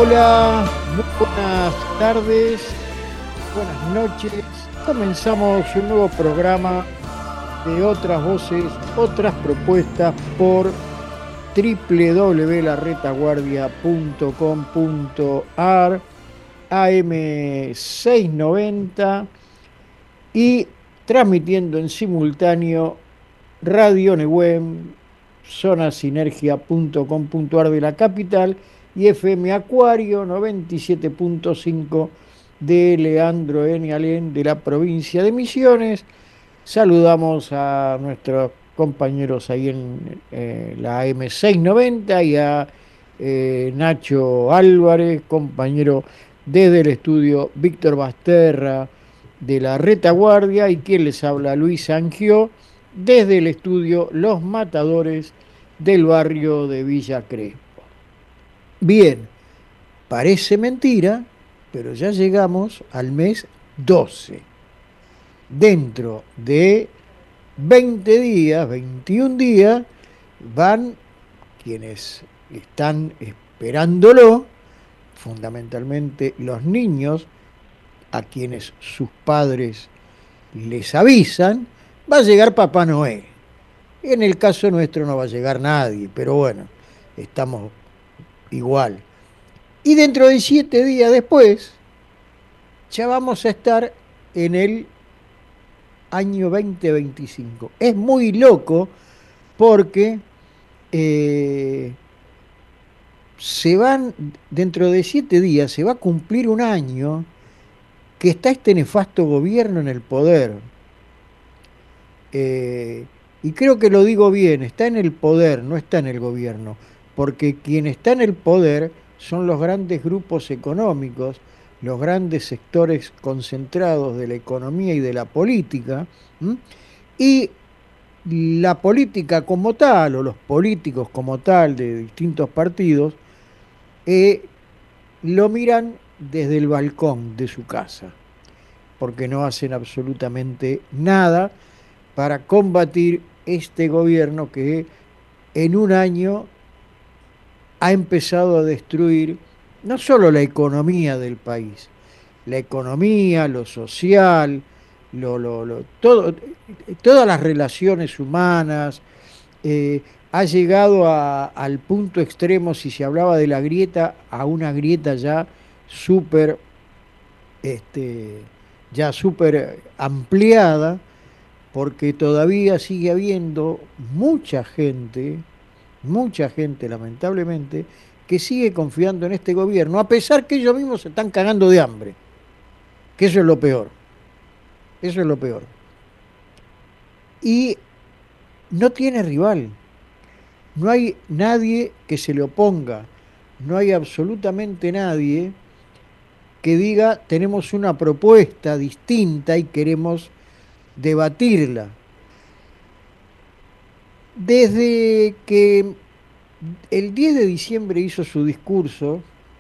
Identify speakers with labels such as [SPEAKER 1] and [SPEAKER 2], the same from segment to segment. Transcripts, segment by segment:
[SPEAKER 1] Hola, muy buenas tardes, buenas noches. Comenzamos un nuevo programa de otras voces, otras propuestas por www.laretaguardia.com.ar, AM690 y transmitiendo en simultáneo Radio Nehuen, zonasinergia.com.ar de la capital y FM Acuario 97.5 de Leandro N. Alén de la provincia de Misiones. Saludamos a nuestros compañeros ahí en la M690 y a Nacho Álvarez, compañero desde el estudio Víctor Basterra de la Retaguardia, y quien les habla, Luis Angió, desde el estudio Los Matadores del barrio de Villa Crespo. Bien, parece mentira, pero ya llegamos al mes 12. Dentro de 20 días, 21 días, van quienes están esperándolo, fundamentalmente los niños, a quienes sus padres les avisan, va a llegar Papá Noel. En el caso nuestro no va a llegar nadie, pero bueno, estamos igual. Y dentro de 7 días después, ya vamos a estar en el año 2025. Es muy loco porque se van, dentro de 7 días, se va a cumplir un año que está este nefasto gobierno en el poder. Y creo que lo digo bien, está en el poder, no está en el gobierno, porque quien está en el poder son los grandes grupos económicos, los grandes sectores concentrados de la economía y de la política, ¿m? Y la política como tal, o los políticos como tal de distintos partidos, eh, lo miran desde el balcón de su casa, porque no hacen absolutamente nada para combatir este gobierno que en un año ha empezado a destruir no solo la economía del país, la economía, lo social, todo, todas las relaciones humanas. Ha llegado al punto extremo, si se hablaba de la grieta, a una grieta súper, este, ya súper ampliada, porque todavía sigue habiendo mucha gente lamentablemente, que sigue confiando en este gobierno, a pesar que ellos mismos se están cagando de hambre, que eso es lo peor, eso es lo peor. Y no tiene rival, no hay nadie que se le oponga, no hay absolutamente nadie que diga tenemos una propuesta distinta y queremos debatirla. Desde que el 10 de diciembre hizo su discurso,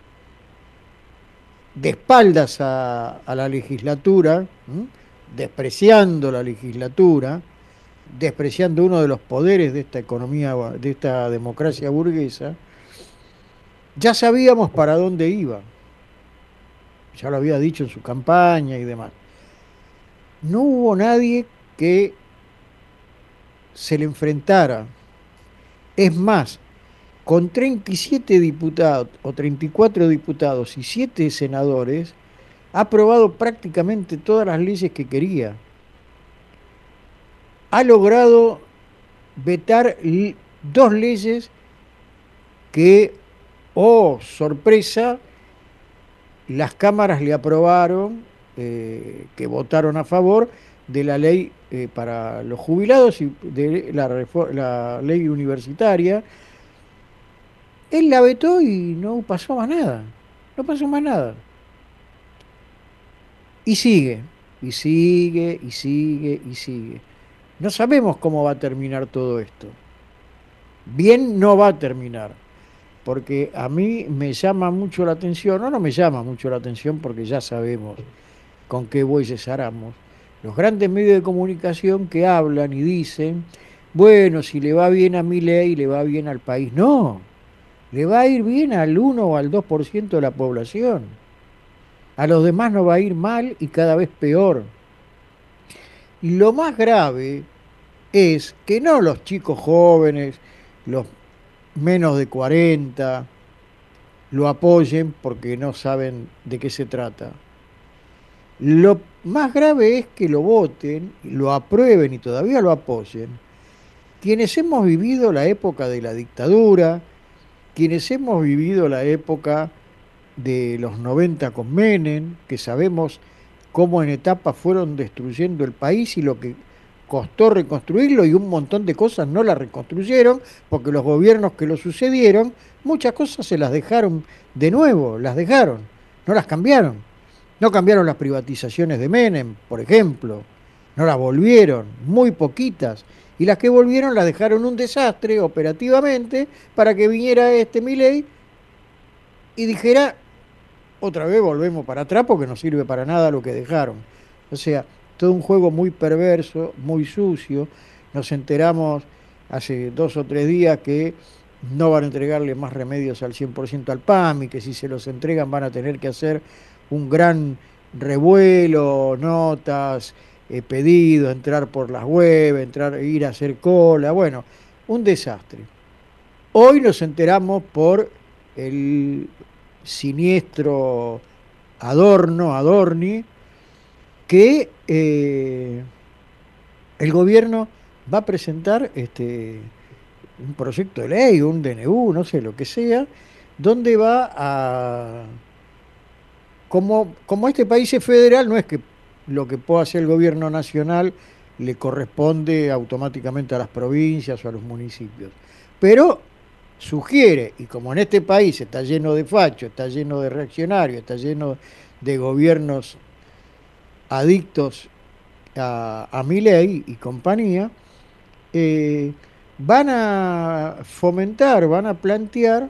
[SPEAKER 1] de espaldas a la legislatura, ¿m? Despreciando la legislatura, despreciando uno de los poderes de esta economía, de esta democracia burguesa, ya sabíamos para dónde iba. Ya lo había dicho en su campaña y demás. No hubo nadie que se le enfrentara. Es más, con 37 diputados o 34 diputados y 7 senadores, ha aprobado prácticamente todas las leyes que quería. Ha logrado vetar 2 leyes que, oh sorpresa, las cámaras le aprobaron, que votaron a favor de la ley para los jubilados y de la ley universitaria. Él la vetó y no pasó más nada, no pasó más nada. Y sigue, y sigue, y sigue, y sigue. No sabemos cómo va a terminar todo esto. Bien no va a terminar, porque a mí me llama mucho la atención, no me llama mucho la atención porque ya sabemos con qué bueyes aramos. Los grandes medios de comunicación que hablan y dicen, bueno, si le va bien a Milei, le va bien al país. No, le va a ir bien al 1 o al 2% de la población. A los demás nos va a ir mal y cada vez peor. Y lo más grave es que no los chicos jóvenes, los menos de 40, lo apoyen porque no saben de qué se trata. Lo más grave es que lo voten, lo aprueben y todavía lo apoyen quienes hemos vivido la época de la dictadura, quienes hemos vivido la época de los 90 con Menem, que sabemos cómo en etapas fueron destruyendo el país y lo que costó reconstruirlo y un montón de cosas no las reconstruyeron porque los gobiernos que lo sucedieron, muchas cosas se las dejaron de nuevo, las dejaron, no las cambiaron. No cambiaron las privatizaciones de Menem, por ejemplo, no las volvieron, muy poquitas. Y las que volvieron las dejaron un desastre operativamente para que viniera este Milei y dijera, otra vez volvemos para atrás porque no sirve para nada lo que dejaron. O sea, todo un juego muy perverso, muy sucio. Nos enteramos hace 2 o 3 días que no van a entregarle más remedios al 100% al PAMI, que si se los entregan van a tener que hacer un gran revuelo, notas, pedidos, entrar por las web, entrar, ir a hacer cola, bueno, un desastre. Hoy nos enteramos por el siniestro Adorni, que el gobierno va a presentar un proyecto de ley, un DNU, no sé lo que sea, donde va a, como este país es federal, no es que lo que pueda hacer el gobierno nacional le corresponde automáticamente a las provincias o a los municipios, pero sugiere, y como en este país está lleno de fachos, está lleno de reaccionarios, está lleno de gobiernos adictos a Milei y compañía, eh, van a fomentar, van a plantear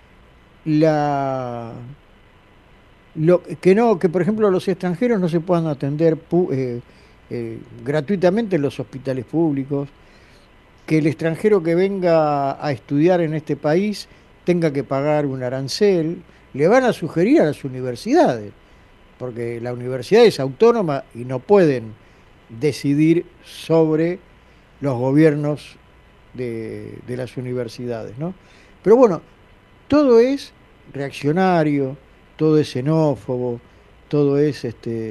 [SPEAKER 1] la que no, que por ejemplo los extranjeros no se puedan atender gratuitamente en los hospitales públicos, que el extranjero que venga a estudiar en este país tenga que pagar un arancel, le van a sugerir a las universidades, porque la universidad es autónoma y no pueden decidir sobre los gobiernos de las universidades, ¿no? Pero bueno, todo es reaccionario, todo es xenófobo, todo es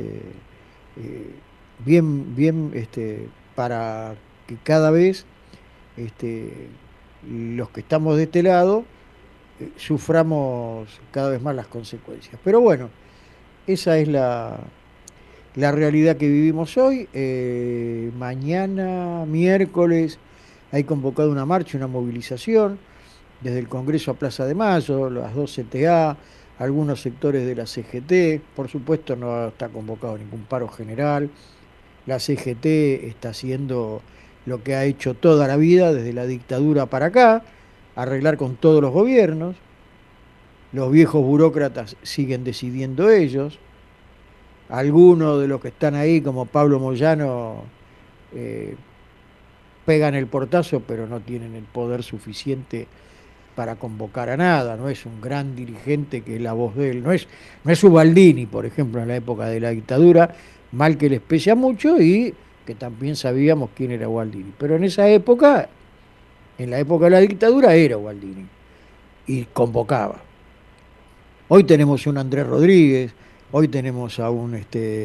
[SPEAKER 1] bien para que cada vez este, los que estamos de este lado suframos cada vez más las consecuencias. Pero bueno, esa es la realidad que vivimos hoy. Mañana, miércoles, hay convocado una marcha, una movilización, desde el Congreso a Plaza de Mayo, las dos CTA, algunos sectores de la CGT. Por supuesto, no está convocado ningún paro general. La CGT está haciendo lo que ha hecho toda la vida, desde la dictadura para acá, arreglar con todos los gobiernos. Los viejos burócratas siguen decidiendo ellos. Algunos de los que están ahí, como Pablo Moyano, eh, pegan el portazo, pero no tienen el poder suficiente para convocar a nada. No es un gran dirigente que es la voz de él. No es Ubaldini, por ejemplo, en la época de la dictadura, mal que les pese a mucho y que también sabíamos quién era Ubaldini. Pero en esa época, en la época de la dictadura, era Ubaldini y convocaba. Hoy tenemos un Andrés Rodríguez, hoy tenemos a un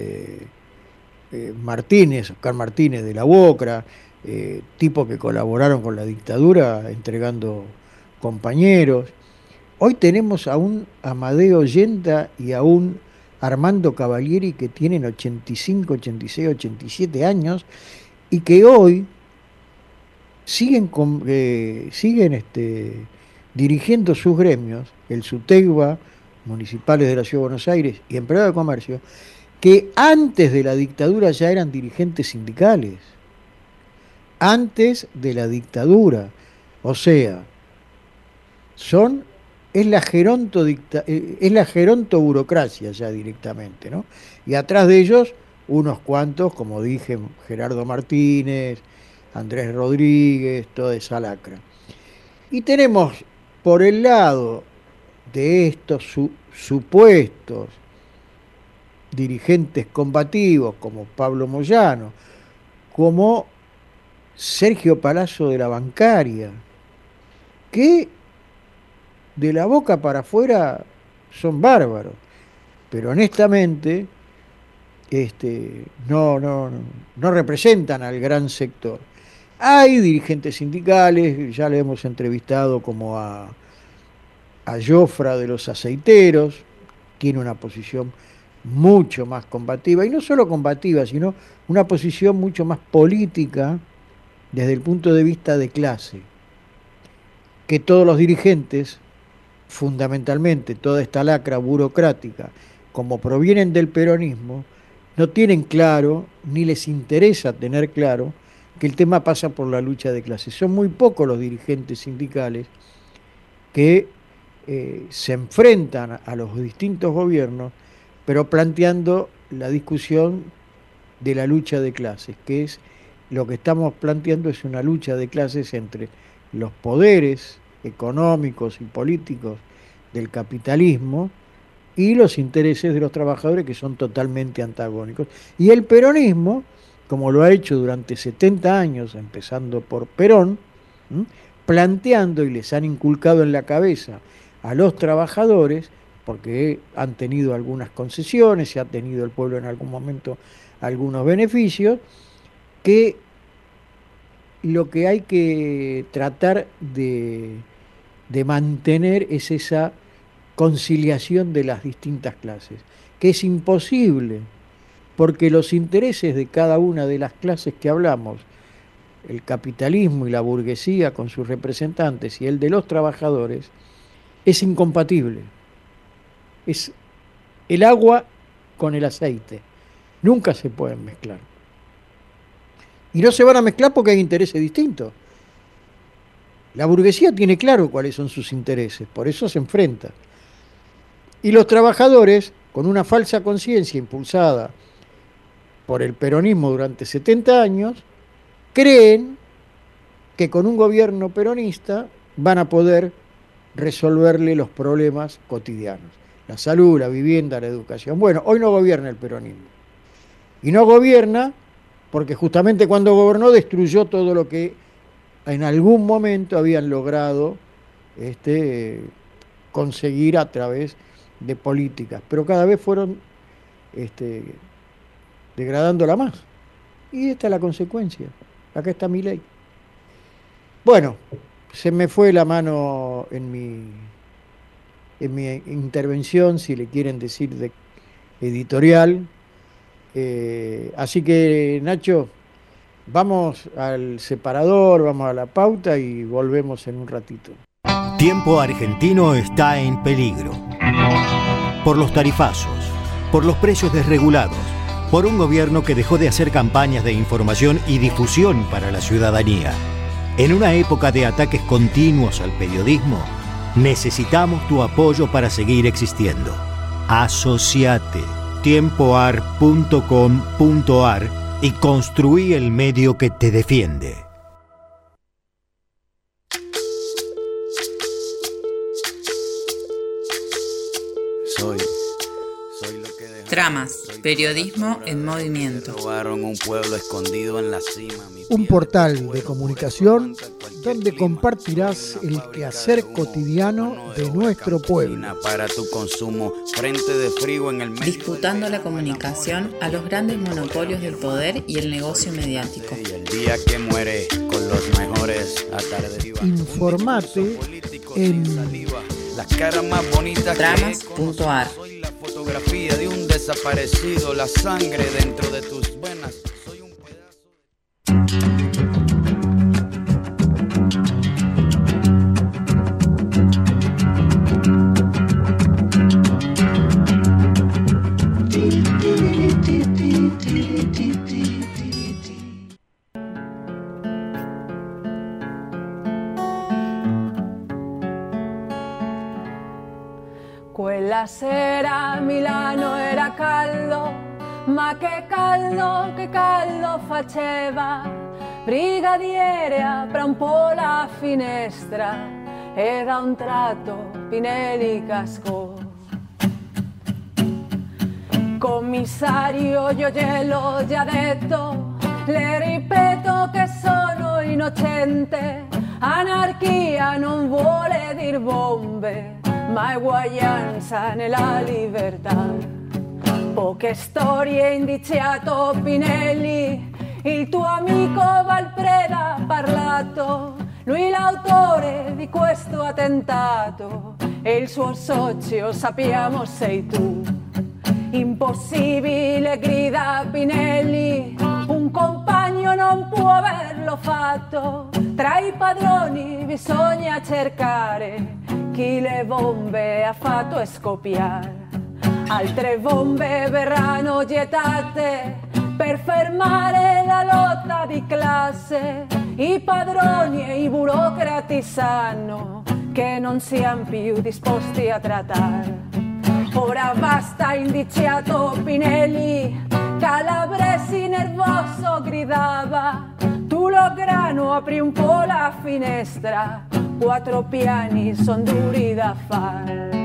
[SPEAKER 1] Martínez, Oscar Martínez de la UOCRA, tipos que colaboraron con la dictadura entregando compañeros. Hoy tenemos a un Amadeo Yenta y a un Armando Cavalieri que tienen 85, 86, 87 años y que hoy siguen dirigiendo sus gremios, el SUTECBA, municipales de la Ciudad de Buenos Aires y empleados de comercio, que antes de la dictadura ya eran dirigentes sindicales, antes de la dictadura. O sea, son, es la gerontoburocracia ya directamente, ¿no? Y atrás de ellos, unos cuantos, como dije, Gerardo Martínez, Andrés Rodríguez, toda esa lacra. Y tenemos, por el lado de estos supuestos dirigentes combativos como Pablo Moyano, como Sergio Palazzo de la Bancaria, que de la boca para afuera son bárbaros, pero honestamente no representan al gran sector. Hay dirigentes sindicales, ya le hemos entrevistado como a Jofra de los aceiteros, tiene una posición mucho más combativa, y no solo combativa, sino una posición mucho más política desde el punto de vista de clase, que todos los dirigentes, fundamentalmente toda esta lacra burocrática, como provienen del peronismo, no tienen claro, ni les interesa tener claro, que el tema pasa por la lucha de clases. Son muy pocos los dirigentes sindicales que se enfrentan a los distintos gobiernos, pero planteando la discusión de la lucha de clases, que es lo que estamos planteando, es una lucha de clases entre los poderes económicos y políticos del capitalismo y los intereses de los trabajadores, que son totalmente antagónicos. Y el peronismo, como lo ha hecho durante 70 años, empezando por Perón, planteando, y les han inculcado en la cabeza a los trabajadores, porque han tenido algunas concesiones, y ha tenido el pueblo en algún momento algunos beneficios, que lo que hay que tratar de mantener es esa conciliación de las distintas clases, que es imposible, porque los intereses de cada una de las clases que hablamos, el capitalismo y la burguesía con sus representantes y el de los trabajadores, es incompatible. Es el agua con el aceite. Nunca se pueden mezclar. Y no se van a mezclar porque hay intereses distintos. La burguesía tiene claro cuáles son sus intereses, por eso se enfrenta. Y los trabajadores, con una falsa conciencia impulsada por el peronismo durante 70 años, creen que con un gobierno peronista van a poder resolverle los problemas cotidianos. La salud, la vivienda, la educación. Bueno, hoy no gobierna el peronismo. Y no gobierna porque justamente cuando gobernó destruyó todo lo que en algún momento habían logrado conseguir a través de políticas, pero cada vez fueron degradándola más. Y esta es la consecuencia. Acá está mi ley. Bueno, se me fue la mano en mi intervención, si le quieren decir, de editorial. Así que, Nacho, vamos al separador, vamos a la pauta y volvemos en un ratito.
[SPEAKER 2] Tiempo Argentino está en peligro. Por los tarifazos, por los precios desregulados, por un gobierno que dejó de hacer campañas de información y difusión para la ciudadanía. En una época de ataques continuos al periodismo, necesitamos tu apoyo para seguir existiendo. Asociate tiempoar.com.ar y construí el medio que te defiende.
[SPEAKER 3] Tramas, periodismo en movimiento.
[SPEAKER 1] Un portal de comunicación donde compartirás el quehacer cotidiano de nuestro pueblo.
[SPEAKER 4] Para tu consumo, frente de frío en el medio.
[SPEAKER 3] Disputando la comunicación a los grandes monopolios del poder y el negocio mediático.
[SPEAKER 4] Y el día que muere con los mejores atardecidos.
[SPEAKER 1] Informate en
[SPEAKER 4] las caras más bonitas.
[SPEAKER 3] Tramas.ar.
[SPEAKER 4] Soy la fotografía de un desaparecido, la sangre dentro de tus venas. Soy un pedazo de...
[SPEAKER 5] Quella sera Milano era caldo, ma che caldo faceva. Brigadiere apra un po' la finestra e da un tratto Pinelli cascò. Commissario, io gliel'ho già detto, le ripeto che sono innocente. Anarchia non vuole dir bombe, ma eguaglianza nella libertà. Poche storie indiziato Pinelli, il tuo amico Valpreda ha parlato, lui l'autore di questo attentato e il suo socio sappiamo sei tu. Impossibile, grida Pinelli, un compagno non può averlo fatto. Tra i padroni bisogna cercare chi le bombe ha fatto scoppiare. Altre bombe verranno gettate per fermare la lotta di classe. I padroni e i burocrati sanno che non siamo più disposti a trattare. Ora basta, indiziato Pinelli, Calabresi nervoso gridava. Tu lo grano, apri un po' la finestra, 4 piani son duri da fare.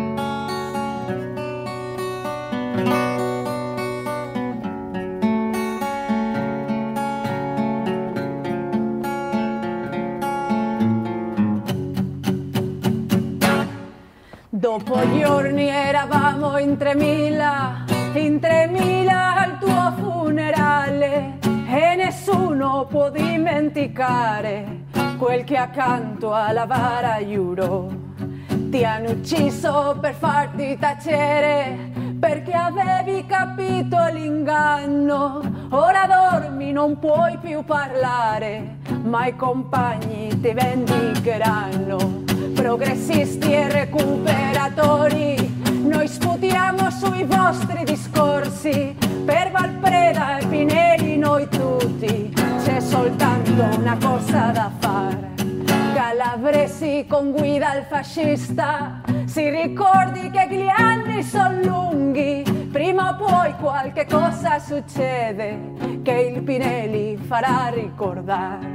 [SPEAKER 5] Dopo giorni eravamo in 3000 al tuo funerale e nessuno può dimenticare quel che accanto alla bara giurò. Ti hanno ucciso per farti tacere perché avevi capito l'inganno. Ora dormi, non puoi più parlare, ma i compagni ti vendicheranno. Progressisti e recuperatori, noi sputiamo sui vostri discorsi. Per Valpreda e Pinelli noi tutti, c'è soltanto una cosa da fare. Calabresi con guida il fascista, si ricordi che gli anni sono lunghi. Prima o poi qualche cosa succede che il Pinelli farà ricordare.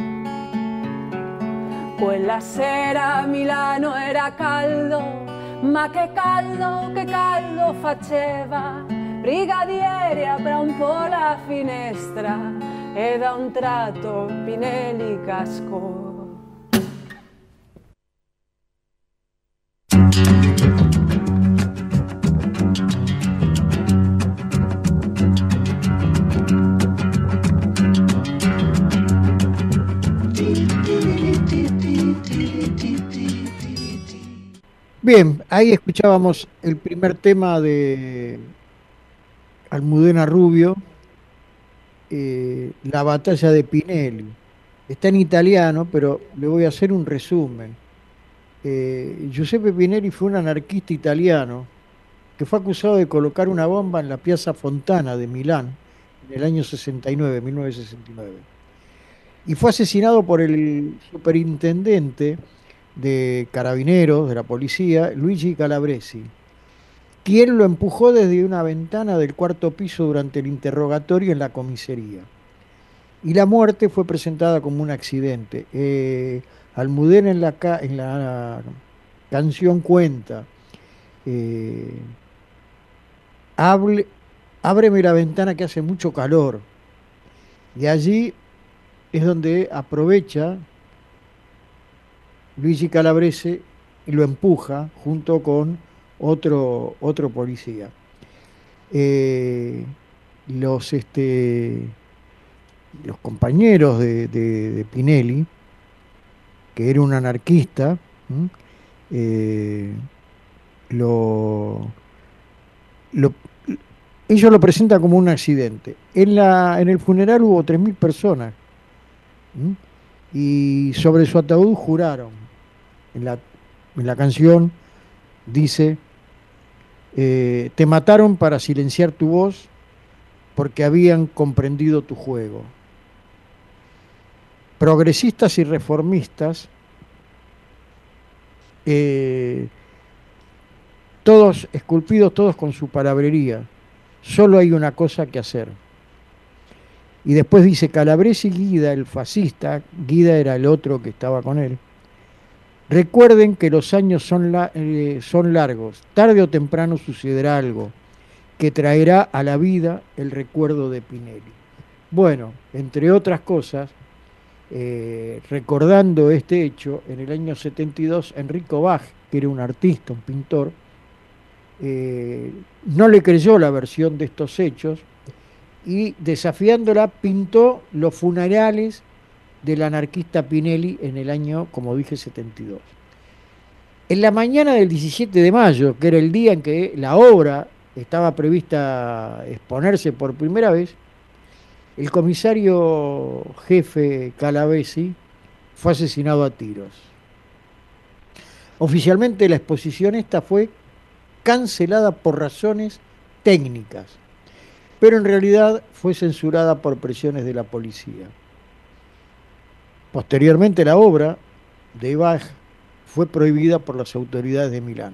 [SPEAKER 5] Quella sera a Milano era caldo, ma che caldo faceva. Brigadiere apra un po' la finestra e da un tratto Pinelli cascò.
[SPEAKER 1] Bien, ahí escuchábamos el primer tema de Almudena Rubio, La batalla de Pinelli. Está en italiano, pero le voy a hacer un resumen. Giuseppe Pinelli fue un anarquista italiano que fue acusado de colocar una bomba en la Piazza Fontana de Milán en el año 1969. Y fue asesinado por el superintendente de Carabineros, de la policía, Luigi Calabresi, quien lo empujó desde una ventana del 4º piso durante el interrogatorio en la comisaría. Y la muerte fue presentada como un accidente. Almudena en la canción cuenta, ábreme la ventana que hace mucho calor. Y allí es donde aprovecha Luigi Calabrese y lo empuja junto con otro policía. Los compañeros de Pinelli, que era un anarquista, ellos lo presentan como un accidente. En el funeral hubo 3.000 personas, y sobre su ataúd juraron. En la canción dice, te mataron para silenciar tu voz porque habían comprendido tu juego. Progresistas y reformistas, todos esculpidos, todos con su palabrería. Solo hay una cosa que hacer. Y después dice, Calabresi y Guida, el fascista, Guida era el otro que estaba con él, Recuerden que los años son largos, tarde o temprano sucederá algo que traerá a la vida el recuerdo de Pinelli. Bueno, entre otras cosas, recordando este hecho, en el año 72, Enrico Bach, que era un artista, un pintor, no le creyó la versión de estos hechos y, desafiándola, pintó los funerales del anarquista Pinelli en el año, como dije, 72. En la mañana del 17 de mayo, que era el día en que la obra estaba prevista exponerse por primera vez, el comisario jefe Calavesi fue asesinado a tiros. Oficialmente la exposición esta fue cancelada por razones técnicas, pero en realidad fue censurada por presiones de la policía. Posteriormente la obra de Bach fue prohibida por las autoridades de Milán.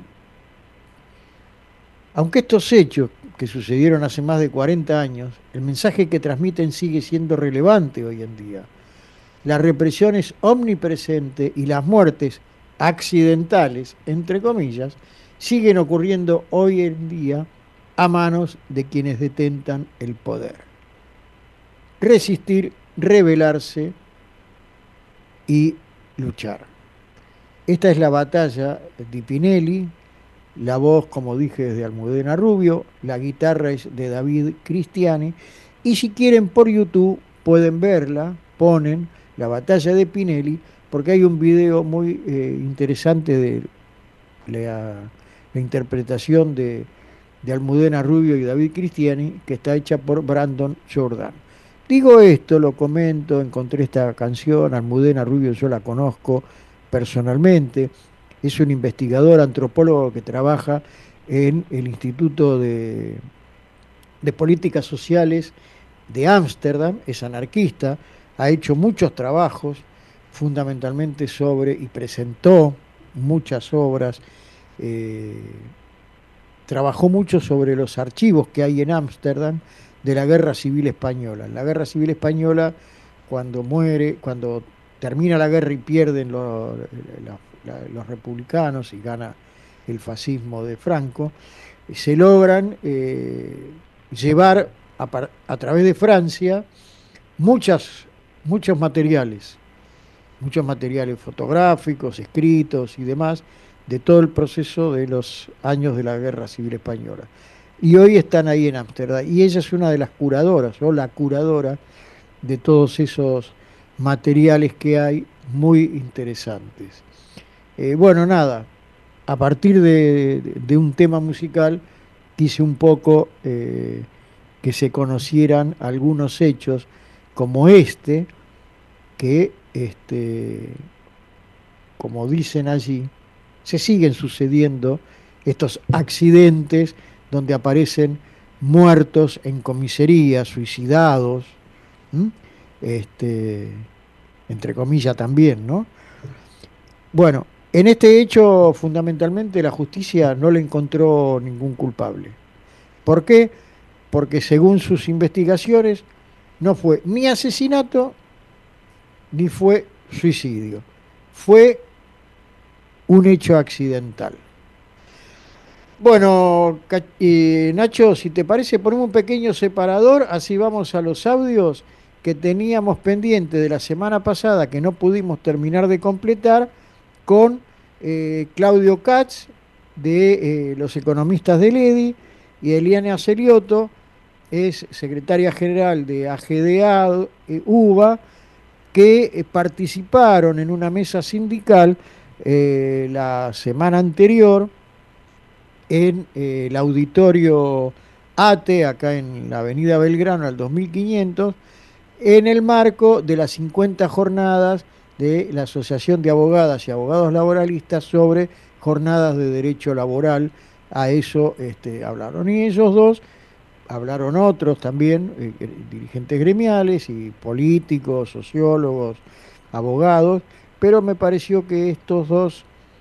[SPEAKER 1] Aunque estos hechos, que sucedieron hace más de 40 años, el mensaje que transmiten sigue siendo relevante hoy en día. La represión es omnipresente y las muertes accidentales, entre comillas, siguen ocurriendo hoy en día a manos de quienes detentan el poder. Resistir, rebelarse y luchar. Esta es la batalla de Pinelli. La voz, como dije, es de Almudena Rubio, la guitarra es de David Cristiani, y si quieren por YouTube pueden verla, ponen la batalla de Pinelli, porque hay un video muy interesante de la interpretación de Almudena Rubio y David Cristiani, que está hecha por Brandon Jordan. Digo esto, lo comento, encontré esta canción, Almudena Rubio yo la conozco personalmente, es un investigador antropólogo que trabaja en el Instituto de Políticas Sociales de Ámsterdam, es anarquista, ha hecho muchos trabajos, fundamentalmente sobre, y presentó muchas obras, trabajó mucho sobre los archivos que hay en Ámsterdam de la Guerra Civil Española. En la Guerra Civil Española, cuando termina la guerra y pierden los republicanos y gana el fascismo de Franco, se logran llevar a través de Francia muchos materiales fotográficos, escritos y demás, de todo el proceso de los años de la Guerra Civil Española. Y hoy están ahí en Ámsterdam, y ella es una de las curadoras, o la curadora de todos esos materiales que hay muy interesantes. Bueno, nada, a partir de un tema musical quise un poco que se conocieran algunos hechos como este, que como dicen allí, se siguen sucediendo estos accidentes donde aparecen muertos en comisarías, suicidados, entre comillas también, ¿no? Bueno, en este hecho fundamentalmente la justicia no le encontró ningún culpable. ¿Por qué? Porque según sus investigaciones no fue ni asesinato ni fue suicidio, fue un hecho accidental. Bueno, Nacho, si te parece, ponemos un pequeño separador, así vamos a los audios que teníamos pendiente de la semana pasada, que no pudimos terminar de completar, con Claudio Katz, de los economistas del EDI, y Eliana Celiotto, es secretaria general de AGDA, UBA, que participaron en una mesa sindical la semana anterior en el auditorio ATE, acá en la avenida Belgrano, al 2500, en el marco de las 50 jornadas de la Asociación de Abogadas y Abogados Laboralistas sobre jornadas de derecho laboral. A eso hablaron. Y ellos dos, hablaron otros también, dirigentes gremiales y políticos, sociólogos, abogados, pero me pareció que estos dos,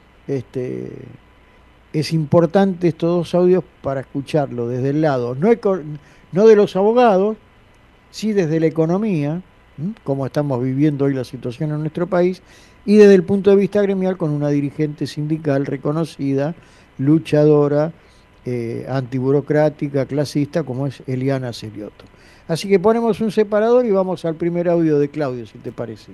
[SPEAKER 1] es importante estos dos audios para escucharlo desde el lado, no de los abogados, sí desde la economía, cómo estamos viviendo hoy la situación en nuestro país, y desde el punto de vista gremial con una dirigente sindical reconocida, luchadora, antiburocrática, clasista, como es Eliana Seriotto. Así que ponemos un separador y vamos al primer audio de Claudio, si te parece.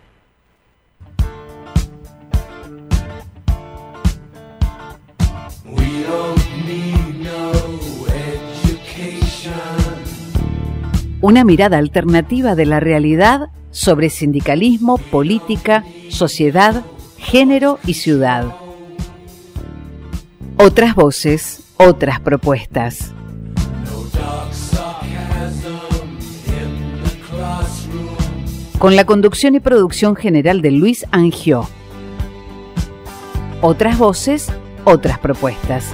[SPEAKER 6] Una mirada alternativa de la realidad sobre sindicalismo, política, sociedad, género y ciudad. Otras voces, otras propuestas. Con la conducción y producción general de Luis Angió. Otras voces, otras propuestas.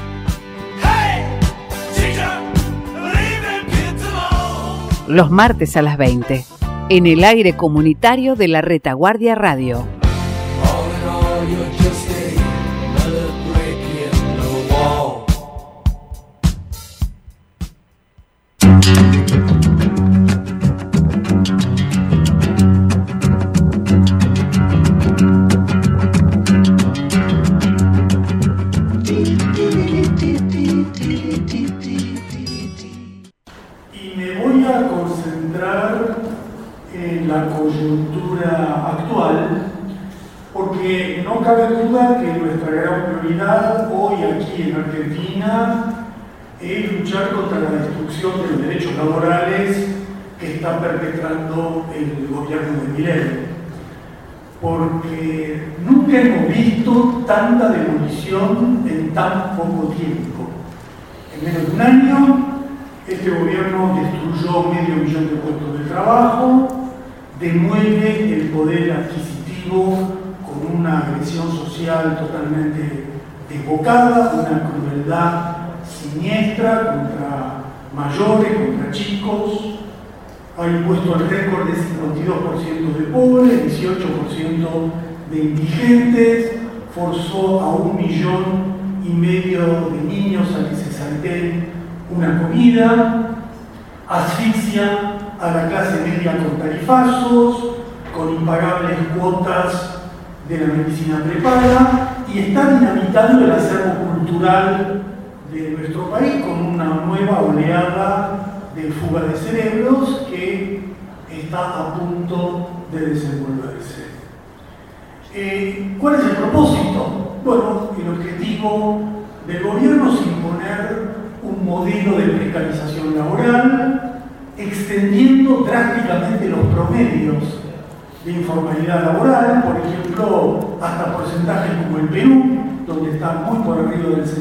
[SPEAKER 6] Los martes a las 20, en el aire comunitario de la Retaguardia Radio.
[SPEAKER 7] La coyuntura actual, porque no cabe duda que nuestra gran prioridad hoy aquí en Argentina es luchar contra la destrucción de los derechos laborales que está perpetrando el gobierno de Milei, porque nunca hemos visto tanta demolición en tan poco tiempo. En menos de un año, este gobierno destruyó 500.000 de puestos de trabajo, demuele el poder adquisitivo con una agresión social totalmente desbocada, una crueldad siniestra contra mayores, contra chicos. Ha impuesto el récord de 52% de pobres, 18% de indigentes, forzó a 1,5 millones de niños a que se salteen una comida, asfixia a la clase media con tarifazos, con impagables cuotas de la medicina prepaga, y está dinamitando el acervo cultural de nuestro país con una nueva oleada de fuga de cerebros que está a punto de desenvolverse. ¿Cuál es el propósito? Bueno, el objetivo del gobierno es imponer un modelo de precarización laboral, extendiendo drásticamente los promedios de informalidad laboral, por ejemplo, hasta porcentajes como el Perú, donde está muy por arriba del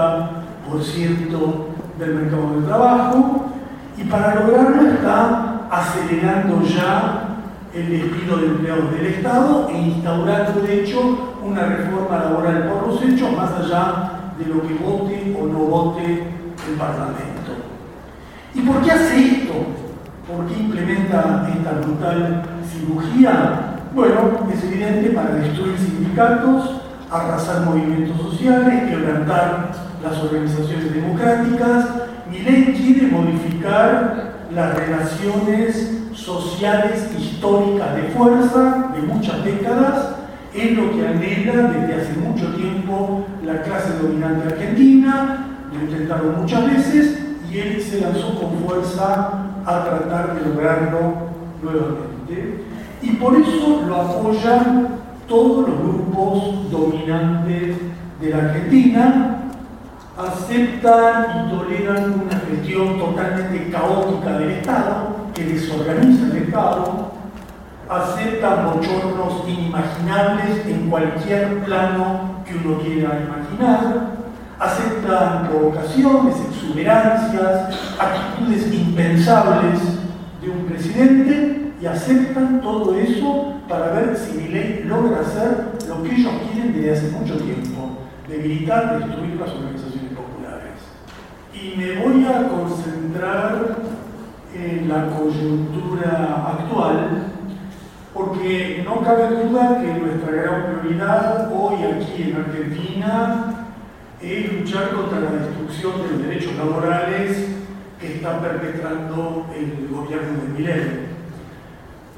[SPEAKER 7] 70% del mercado de trabajo, y para lograrlo está acelerando ya el despido de empleados del Estado e instaurando, de hecho, una reforma laboral por los hechos, más allá de lo que vote o no vote el Parlamento. ¿Y por qué hace esto? ¿Por qué implementa esta brutal cirugía? Bueno, es evidente, para destruir sindicatos, arrasar movimientos sociales, quebrantar las organizaciones democráticas. Milei quiere modificar las relaciones sociales históricas de fuerza de muchas décadas, es lo que anhela desde hace mucho tiempo la clase dominante argentina, lo intentaron muchas veces y él se lanzó con fuerza a tratar de lograrlo nuevamente. Y por eso lo apoyan todos los grupos dominantes de la Argentina, aceptan y toleran una gestión totalmente caótica del Estado, que desorganiza el Estado, aceptan bochornos inimaginables en cualquier plano que uno quiera imaginar, aceptan provocaciones, exuberancias, actitudes impensables de un presidente y aceptan todo eso para ver si Milei logra hacer lo que ellos quieren desde hace mucho tiempo: debilitar, destruir las organizaciones populares. Y me voy a concentrar en la coyuntura actual, porque no cabe duda que nuestra gran prioridad hoy aquí en Argentina es luchar contra la destrucción de los derechos laborales que está perpetrando el gobierno de Milei.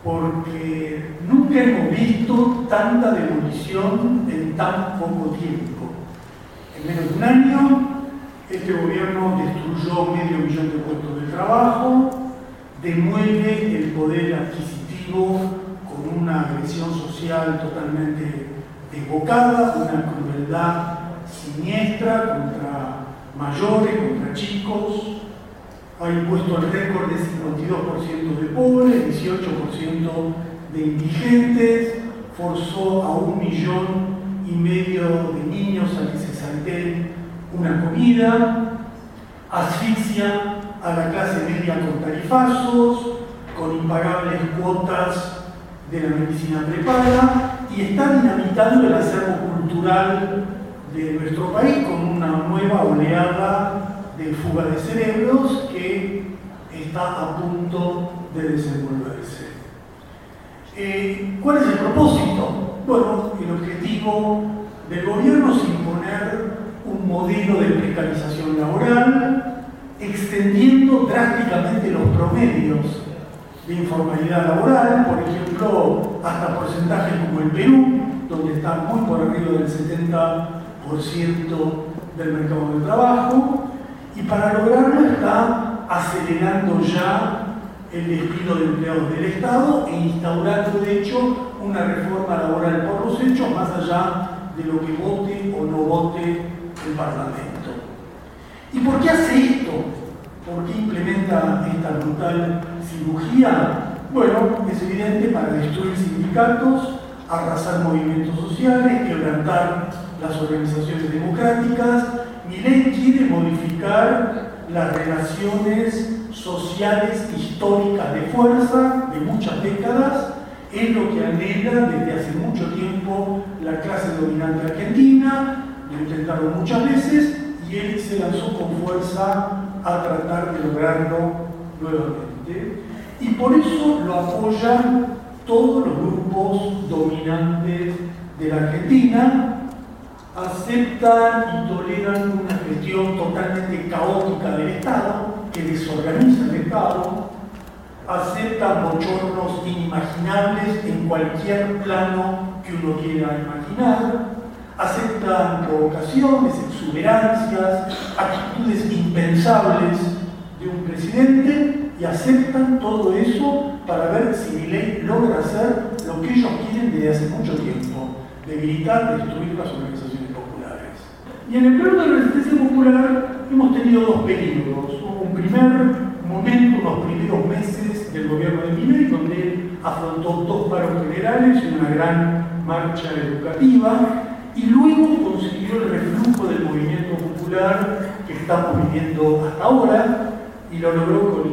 [SPEAKER 7] porque nunca hemos visto tanta demolición en tan poco tiempo. En menos de un año, este gobierno destruyó 500.000 de puestos de trabajo, demuele el poder adquisitivo con una agresión social totalmente desbocada, una crueldad siniestra contra mayores, contra chicos. Ha impuesto el récord de 52% de pobres, 18% de indigentes, forzó a 1,5 millones de niños a que se salteen una comida, asfixia a la clase media con tarifazos, con impagables cuotas de la medicina prepaga, y está dinamitando el acervo cultural de nuestro país con una nueva oleada de fuga de cerebros que está a punto de desenvolverse. ¿Cuál es el propósito? Bueno, el objetivo del gobierno es imponer un modelo de precarización laboral, extendiendo drásticamente los promedios de informalidad laboral, por ejemplo, hasta porcentajes como el Perú, donde está muy por arriba del 70% del mercado de trabajo, y para lograrlo está acelerando ya el despido de empleados del Estado e instaurando, de hecho, una reforma laboral por los hechos, más allá de lo que vote o no vote el Parlamento. ¿Y por qué hace esto? ¿Por qué implementa esta brutal cirugía? Bueno, es evidente, para destruir sindicatos, arrasar movimientos sociales, quebrantar las organizaciones democráticas. Milei quiere modificar las relaciones sociales históricas de fuerza de muchas décadas. Es lo que anhela desde hace mucho tiempo la clase dominante argentina. Lo intentaron muchas veces y él se lanzó con fuerza a tratar de lograrlo nuevamente. Y por eso lo apoyan todos los grupos dominantes de la Argentina. Aceptan y toleran una gestión totalmente caótica del Estado, que desorganiza el Estado. Aceptan bochornos inimaginables en cualquier plano que uno quiera imaginar. Aceptan provocaciones, exuberancias, actitudes impensables de un presidente, y aceptan todo eso para ver si Milei logra hacer lo que ellos quieren desde hace mucho tiempo: debilitar, destruir las organizaciones populares. Y en el plano de la resistencia popular hemos tenido dos peligros. Un primer momento, unos primeros meses del gobierno de Milei, donde él afrontó 2 paros generales y una gran marcha educativa, y luego consiguió el reflujo del movimiento popular que estamos viviendo hasta ahora, y lo logró con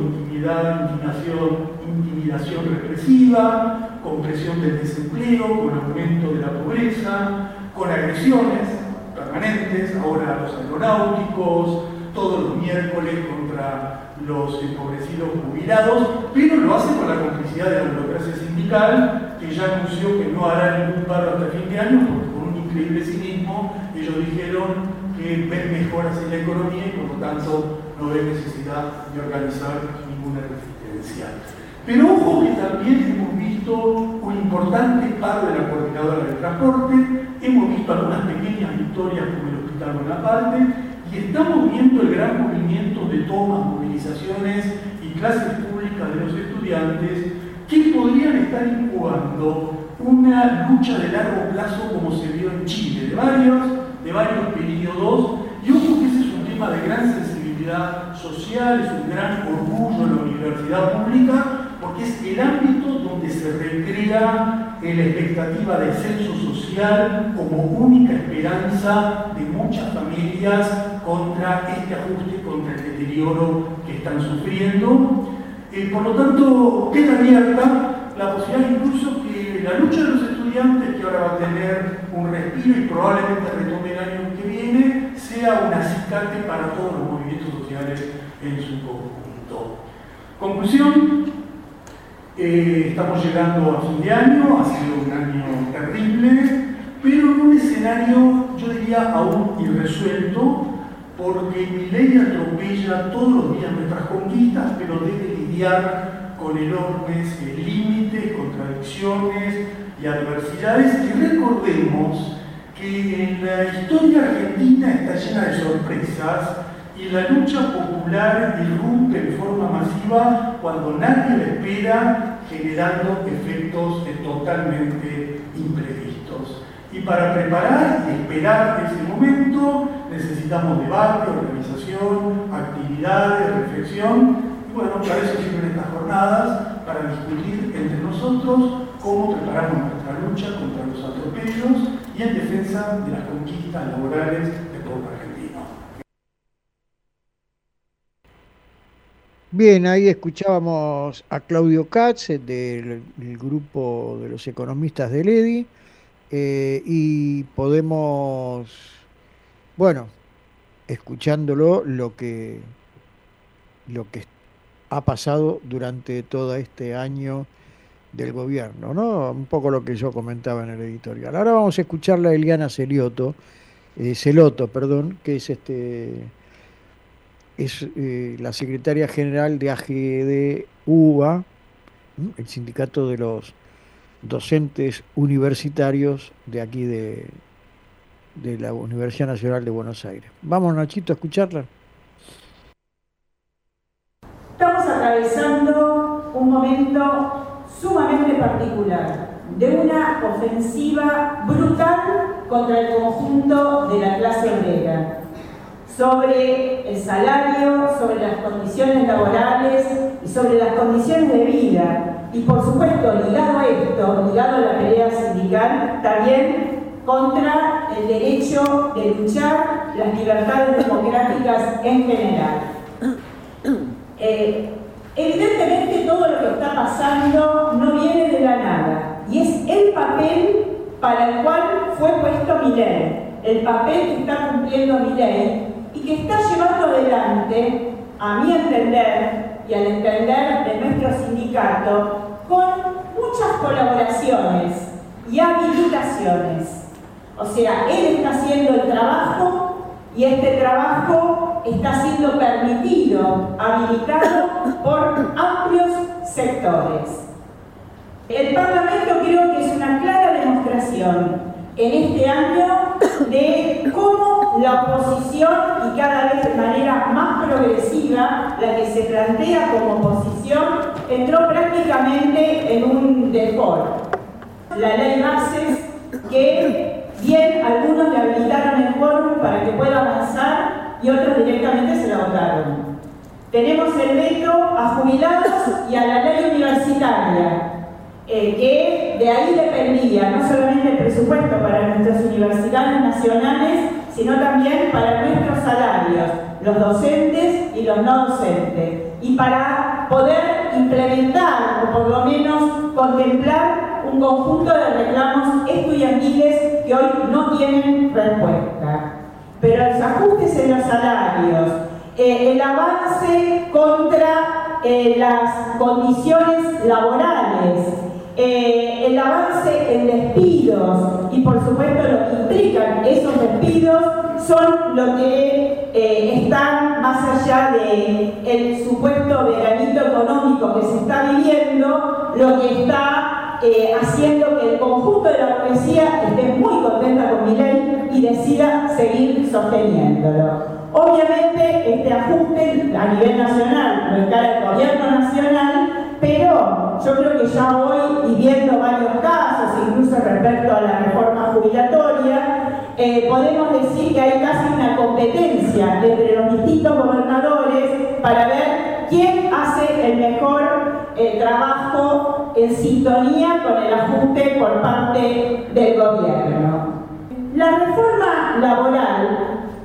[SPEAKER 7] intimidación represiva, con presión del desempleo, con aumento de la pobreza, con agresiones permanentes, ahora a los aeronáuticos, todos los miércoles contra los empobrecidos jubilados, pero lo hace con la complicidad de la burocracia sindical, que ya anunció que no hará ningún paro hasta fin de año, porque con un increíble cinismo ellos dijeron que ven mejoras en la economía y por lo tanto no ven necesidad de organizar ninguna resistencia. Pero ojo que también hemos visto un importante paro de la coordinadora del transporte, hemos visto algunas pequeñas victorias como el Hospital Bonaparte, y estamos viendo el gran movimiento de tomas, movilizaciones y clases públicas de los estudiantes que podrían estar incubando una lucha de largo plazo como se vio en Chile, de varios periodos. Y ojo que ese es un tema de gran sensibilidad social, es un gran orgullo en la universidad pública, porque es el ámbito donde se recrea la expectativa de ascenso social como única esperanza de muchas familias contra este ajuste, contra el deterioro que están sufriendo. Por lo tanto, queda abierta la posibilidad incluso que la lucha de los estudiantes, que ahora va a tener un respiro y probablemente retome el año que viene, sea un acicate para todos los movimientos sociales en su conjunto. Conclusión, estamos llegando a fin de año, ha sido un año terrible, pero en un escenario, yo diría, aún irresuelto, porque Milei atropella todos los días nuestras conquistas, pero debe lidiar con enormes límites, contradicciones y adversidades. Y recordemos que en la historia argentina está llena de sorpresas y la lucha popular irrumpe en forma masiva cuando nadie la espera, generando efectos totalmente imprevistos. Y para preparar y esperar ese momento necesitamos debate, organización, actividades, reflexión. Y bueno, para eso sirven estas jornadas, para discutir entre nosotros cómo preparamos nuestra lucha contra los atropellos y en defensa de las conquistas laborales del pueblo argentino.
[SPEAKER 1] Bien, ahí escuchábamos a Claudio Katz del grupo de los economistas del EDI, y podemos, bueno, escuchándolo, lo que ha pasado durante todo este año del gobierno, ¿no? Un poco lo que yo comentaba en el editorial. Ahora vamos a escucharla a Eliana Celoto, que es la secretaria general de AGD UBA, el sindicato de los docentes universitarios de aquí de la Universidad Nacional de Buenos Aires. Vamos, Nachito, a escucharla.
[SPEAKER 8] Estamos atravesando un momento sumamente particular, de una ofensiva brutal contra el conjunto de la clase obrera, sobre el salario, sobre las condiciones laborales y sobre las condiciones de vida. Y por supuesto, ligado a esto, ligado a la pelea sindical, también contra el derecho de luchar las libertades democráticas en general. Evidentemente todo lo que está pasando no viene de la nada, y es el papel para el cual fue puesto Milei, el papel que está cumpliendo Milei y que está llevando adelante, a mi entender y al entender de nuestro sindicato, con muchas colaboraciones y habilitaciones. O sea, él está haciendo el trabajo y este trabajo está siendo permitido, habilitado por amplios sectores. El Parlamento creo que es una clara demostración en este año de cómo la oposición, y cada vez de manera más progresiva, la que se plantea como oposición, entró prácticamente en un default. La ley Bases, que bien algunos le habilitaron el quórum para que pueda avanzar y otros directamente se la votaron. Tenemos el veto a jubilados y a la ley universitaria, que de ahí dependía no solamente el presupuesto para nuestras universidades nacionales, sino también para nuestros salarios, los docentes y los no docentes, y para poder implementar, o por lo menos contemplar, un conjunto de reclamos estudiantiles que hoy no tienen respuesta. Pero los ajustes en los salarios, el avance contra las condiciones laborales, el avance en despidos y por supuesto lo que implican esos despidos son lo que están más allá del supuesto veranito económico que se está viviendo, lo que está haciendo que el conjunto de la burguesía esté muy contenta con Milei y decida seguir sosteniéndolo. Obviamente este ajuste a nivel nacional lo encara el gobierno nacional, pero yo creo que ya hoy, y viendo varios casos, incluso respecto a la reforma jubilatoria, podemos decir que hay casi una competencia entre los distintos gobernadores para ver quién hace el mejor trabajo en sintonía con el ajuste por parte del gobierno. La reforma laboral,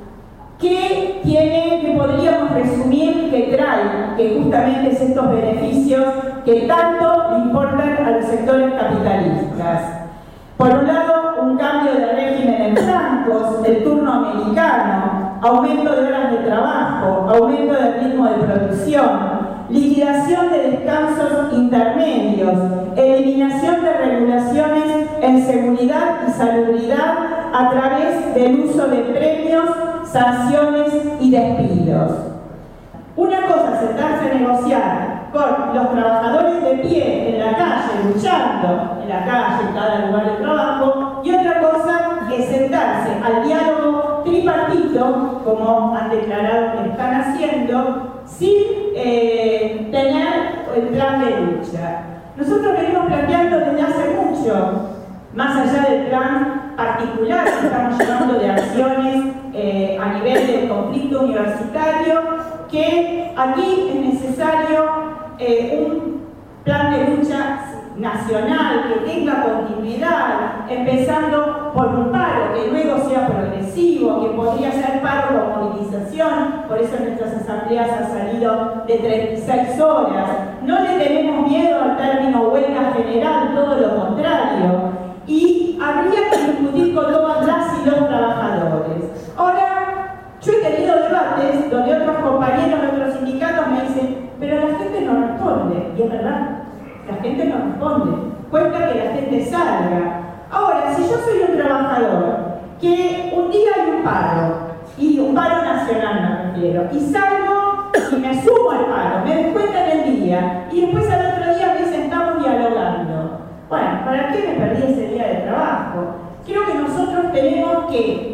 [SPEAKER 8] ¿qué tiene, que podríamos resumir que trae? Que justamente es estos beneficios que tanto le importan a los sectores capitalistas. Por un lado, un cambio de régimen en francos, el turno americano, aumento de horas de trabajo, aumento del ritmo de producción, liquidación de descansos intermedios, eliminación de regulaciones en seguridad y salubridad a través del uso de premios, sanciones y despidos. Una cosa es sentarse a negociar con los trabajadores de pie en la calle, luchando en la calle, en cada lugar de trabajo, y otra cosa es sentarse al diálogo tripartito, como han declarado que están haciendo, sin tener el plan de lucha. Nosotros venimos planteando desde hace mucho, más allá del plan particular que estamos llevando de acciones a nivel del conflicto universitario, que aquí es necesario un plan de lucha nacional que tenga continuidad, empezando por un paro que luego sea progresivo, que podría ser paro con movilización, por eso en nuestras asambleas ha salido de 36 horas. No le tenemos miedo al término huelga general, todo lo contrario. Y habría que discutir con todas las y los trabajadores. Ahora, yo he tenido debates donde otros compañeros de otros sindicatos me dicen, pero la gente no responde, y es verdad. La gente no responde, cuesta que la gente salga. Ahora, si yo soy un trabajador, que un día hay un paro, y un paro nacional me refiero, y salgo y me sumo al paro, me descuentan el día, y después al otro día me dicen, estamos dialogando. Bueno, ¿para qué me perdí ese día de trabajo? Creo que nosotros tenemos que,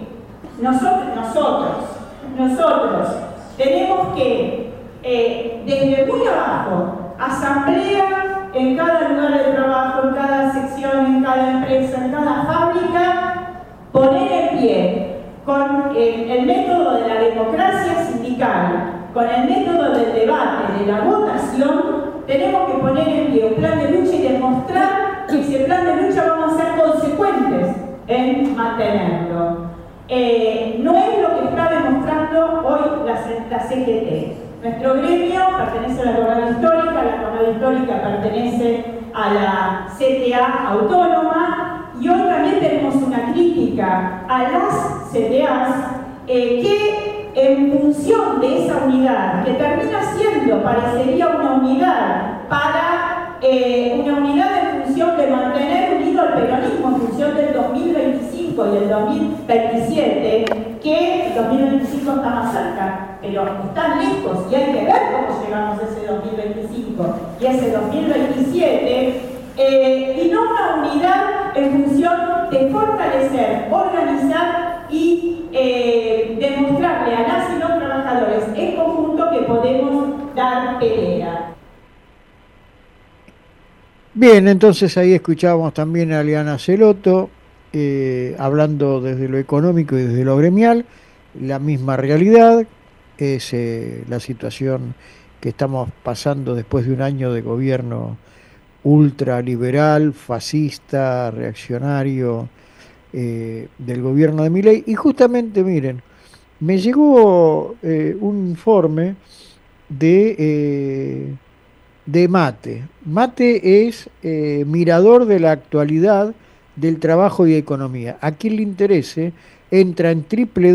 [SPEAKER 8] nosotros tenemos que, desde muy abajo, asamblea, en cada lugar de trabajo, en cada sección, en cada empresa, en cada fábrica, poner en pie con el método de la democracia sindical, con el método del debate, de la votación, tenemos que poner en pie un plan de lucha y demostrar que ese plan de lucha vamos a ser consecuentes en mantenerlo. No es lo que está demostrando hoy la CGT. Nuestro gremio pertenece a la jornada histórica pertenece a la CTA autónoma, y hoy también tenemos una crítica a las CTAs que en función de esa unidad, que termina siendo, parecería una unidad una unidad en función de mantener unido al peronismo en función del 2025 y el 2027, que el 2025 está más cerca, pero están lejos y hay que ver cómo llegamos a ese 2025 y ese 2027, y no una unidad en función de fortalecer, organizar y demostrarle a las y los trabajadores en conjunto que podemos dar pelea.
[SPEAKER 1] Bien, entonces ahí escuchábamos también a Liana Celoto hablando desde lo económico y desde lo gremial, la misma realidad, es la situación que estamos pasando después de un año de gobierno ultraliberal, fascista, reaccionario del gobierno de Milei. Y justamente, miren, me llegó un informe de Mate. Mate es mirador de la actualidad del trabajo y economía. A quien le interese, entra en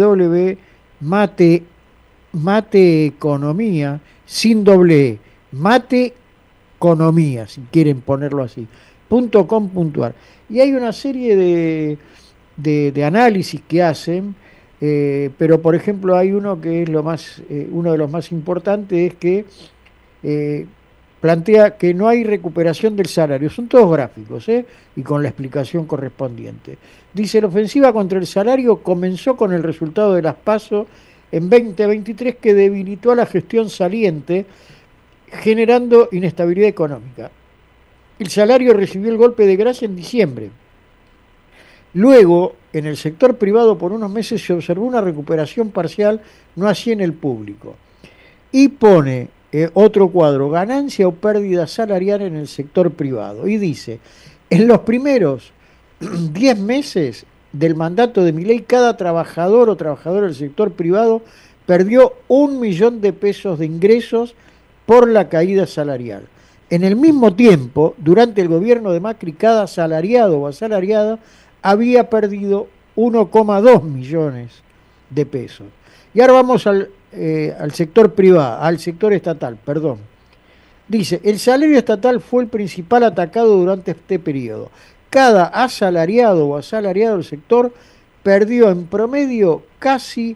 [SPEAKER 1] www.mateeconomía, sin doble E, mateeconomía, si quieren ponerlo así, .com.ar. Y hay una serie de análisis que hacen, pero por ejemplo hay uno que es uno de los más importantes, es que plantea que no hay recuperación del salario. Son todos gráficos, y con la explicación correspondiente. Dice, la ofensiva contra el salario comenzó con el resultado de las PASO en 2023, que debilitó a la gestión saliente, generando inestabilidad económica. El salario recibió el golpe de gracia en diciembre. Luego, en el sector privado, por unos meses se observó una recuperación parcial, no así en el público. Y pone otro cuadro, ganancia o pérdida salarial en el sector privado. Y dice, en los primeros 10 meses del mandato de Milei, cada trabajador o trabajadora del sector privado perdió 1 millón de pesos de ingresos por la caída salarial. En el mismo tiempo, durante el gobierno de Macri, cada asalariado o asalariada había perdido 1,2 millones de pesos. Y ahora vamos al sector privado, al sector estatal, perdón. Dice, el salario estatal fue el principal atacado durante este periodo. Cada asalariado o asalariado del sector perdió en promedio casi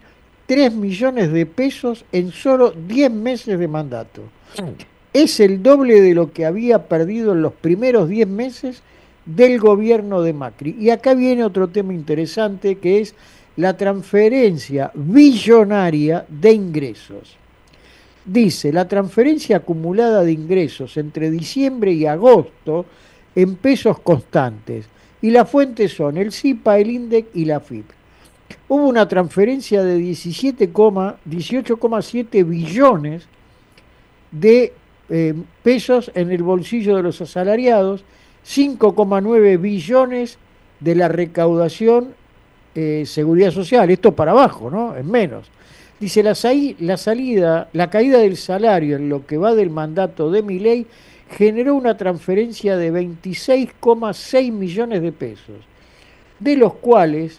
[SPEAKER 1] 3 millones de pesos en solo 10 meses de mandato. Es el doble de lo que había perdido en los primeros 10 meses del gobierno de Macri. Y acá viene otro tema interesante, que es la transferencia billonaria de ingresos. Dice, la transferencia acumulada de ingresos entre diciembre y agosto en pesos constantes. Y las fuentes son el CIPA, el INDEC y la FIP. Hubo una transferencia de 18,7 billones de pesos en el bolsillo de los asalariados, 5,9 billones de la recaudación seguridad social, esto para abajo, ¿no? En menos. Dice, la caída del salario en lo que va del mandato de Milei generó una transferencia de 26,6 millones de pesos, de los cuales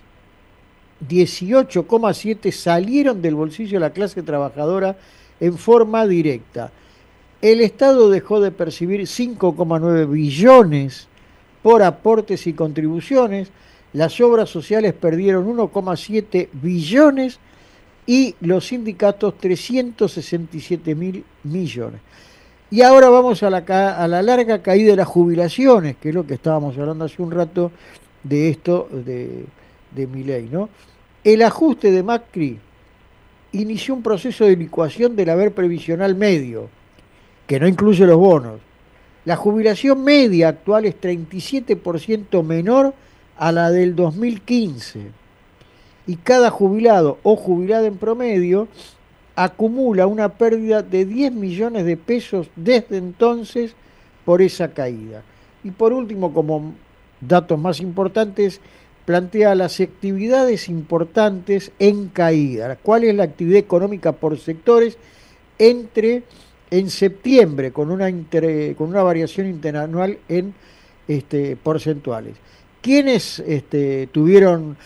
[SPEAKER 1] 18,7 salieron del bolsillo de la clase trabajadora en forma directa. El Estado dejó de percibir 5,9 billones por aportes y contribuciones, las obras sociales perdieron 1,7 billones y los sindicatos 367.000 millones. Y ahora vamos a la larga caída de las jubilaciones, que es lo que estábamos hablando hace un rato de esto de Milei, ¿no? El ajuste de Macri inició un proceso de licuación del haber previsional medio, que no incluye los bonos. La jubilación media actual es 37% menor a la del 2015. Y cada jubilado o jubilada en promedio acumula una pérdida de 10 millones de pesos desde entonces por esa caída. Y por último, como datos más importantes, plantea las actividades importantes en caída. ¿Cuál es la actividad económica por sectores en septiembre, con una variación interanual en porcentuales? ¿Quiénes tuvieron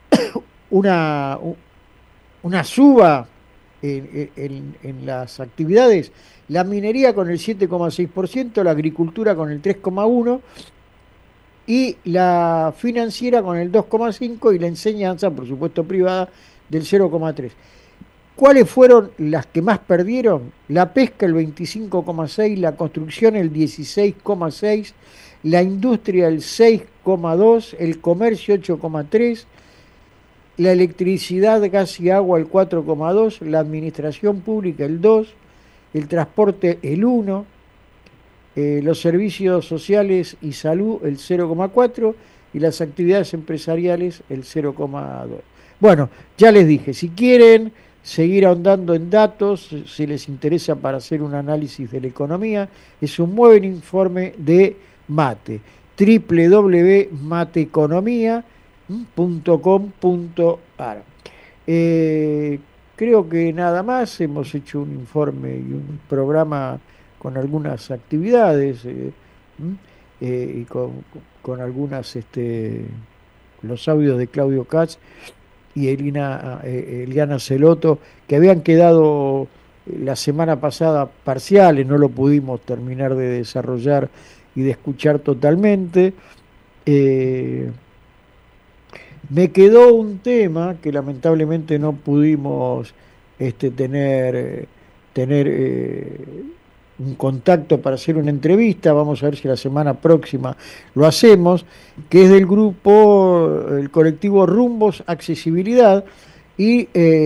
[SPEAKER 1] una suba en las actividades? La minería con el 7,6%, la agricultura con el 3,1%, y la financiera con el 2,5% y la enseñanza, por supuesto privada, del 0,3%. ¿Cuáles fueron las que más perdieron? La pesca el 25,6%, la construcción el 16,6%, la industria el 6,2%, el comercio 8,3%, la electricidad, gas y agua el 4,2%, la administración pública el 2%, el transporte el 1%, los servicios sociales y salud el 0,4% y las actividades empresariales el 0,2%. Bueno, ya les dije, si quieren seguir ahondando en datos, si les interesa para hacer un análisis de la economía, es un buen informe de Mate, www.mateeconomia.com.ar. Creo que nada más, hemos hecho un informe y un programa con algunas actividades y con algunas, los audios de Claudio Katz y Eliana Celoto, que habían quedado la semana pasada parciales, no lo pudimos terminar de desarrollar y de escuchar totalmente. Me quedó un tema que lamentablemente no pudimos tener un contacto para hacer una entrevista. Vamos a ver si la semana próxima lo hacemos, que es del grupo, el colectivo Rumbos Accesibilidad, y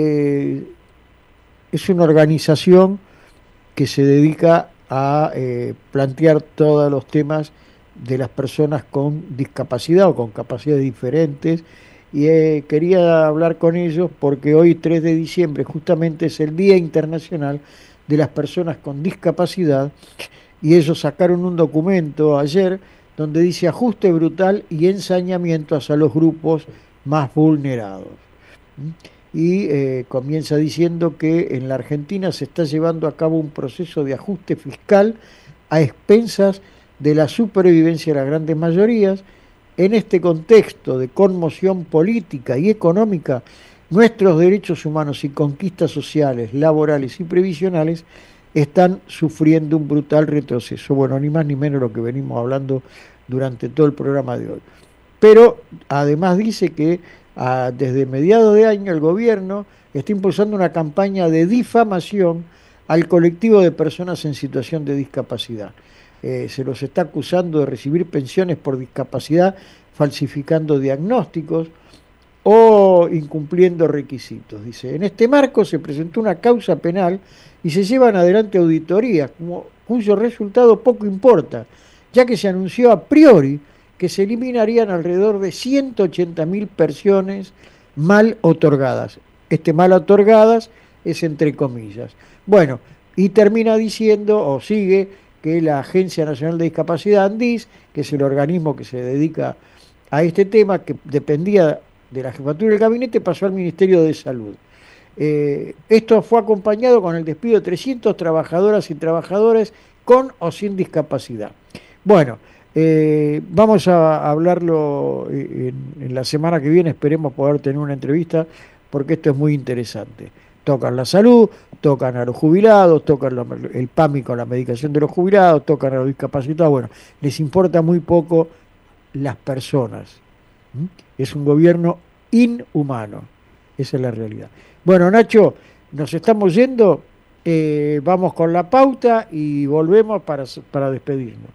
[SPEAKER 1] es una organización que se dedica a plantear todos los temas de las personas con discapacidad o con capacidades diferentes, y quería hablar con ellos porque hoy 3 de diciembre justamente es el Día Internacional de las Personas con Discapacidad, y ellos sacaron un documento ayer donde dice ajuste brutal y ensañamiento hacia los grupos más vulnerados. Y comienza diciendo que en la Argentina se está llevando a cabo un proceso de ajuste fiscal a expensas de la supervivencia de las grandes mayorías. En este contexto de conmoción política y económica, nuestros derechos humanos y conquistas sociales, laborales y previsionales están sufriendo un brutal retroceso. Bueno, ni más ni menos lo que venimos hablando durante todo el programa de hoy. Pero además dice que Desde mediados de año el gobierno está impulsando una campaña de difamación al colectivo de personas en situación de discapacidad. Se los está acusando de recibir pensiones por discapacidad, falsificando diagnósticos o incumpliendo requisitos. Dice, en este marco se presentó una causa penal y se llevan adelante auditorías, cuyo resultado poco importa, ya que se anunció a priori que se eliminarían alrededor de 180.000 pensiones mal otorgadas. Mal otorgadas es entre comillas. Bueno, y termina diciendo, o sigue, que la Agencia Nacional de Discapacidad, ANDIS, que es el organismo que se dedica a este tema, que dependía de la jefatura del gabinete, pasó al Ministerio de Salud. Esto fue acompañado con el despido de 300 trabajadoras y trabajadores con o sin discapacidad. Bueno, vamos a hablarlo en la semana que viene, esperemos poder tener una entrevista, porque esto es muy interesante. Tocan la salud, tocan a los jubilados, tocan el PAMI con la medicación de los jubilados, tocan a los discapacitados. Bueno, les importa muy poco las personas. Es un gobierno inhumano, esa es la realidad. Bueno, Nacho, nos estamos yendo, vamos con la pauta y volvemos para despedirnos.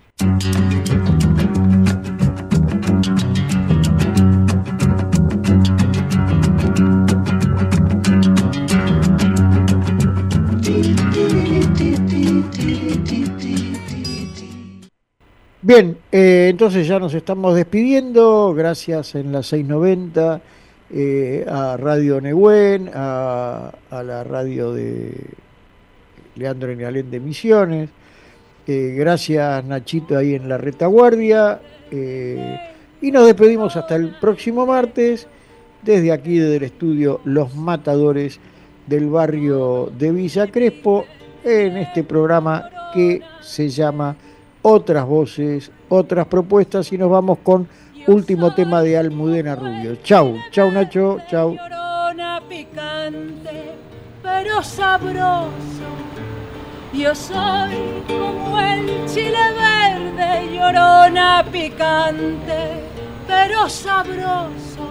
[SPEAKER 1] Bien, entonces ya nos estamos despidiendo, gracias en la 690 a Radio Nehuen, a la radio de Leandro Enialén de Misiones, gracias Nachito ahí en la retaguardia, y nos despedimos hasta el próximo martes, desde aquí, desde el estudio Los Matadores del barrio de Villa Crespo, en este programa que se llama Otras Voces, Otras Propuestas, y nos vamos con último tema de Almudena Rubio. Chau, chau Nacho, chau.
[SPEAKER 5] Llorona picante, pero sabroso. Yo soy como el chile verde, llorona picante, pero sabroso.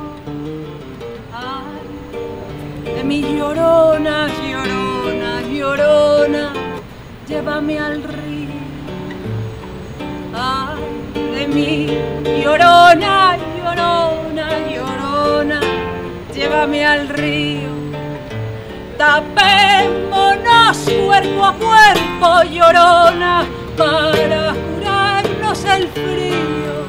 [SPEAKER 5] Ay, de mi llorona, llorona, llorona, llévame al río. Ay, de mi llorona, llorona, llorona, llévame al río. Tapémonos cuerpo a cuerpo, llorona, para curarnos el frío.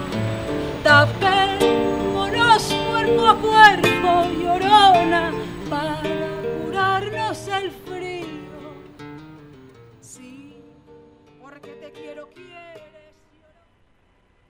[SPEAKER 5] Tapémonos cuerpo a cuerpo, llorona, para curarnos el frío. Sí, porque te quiero.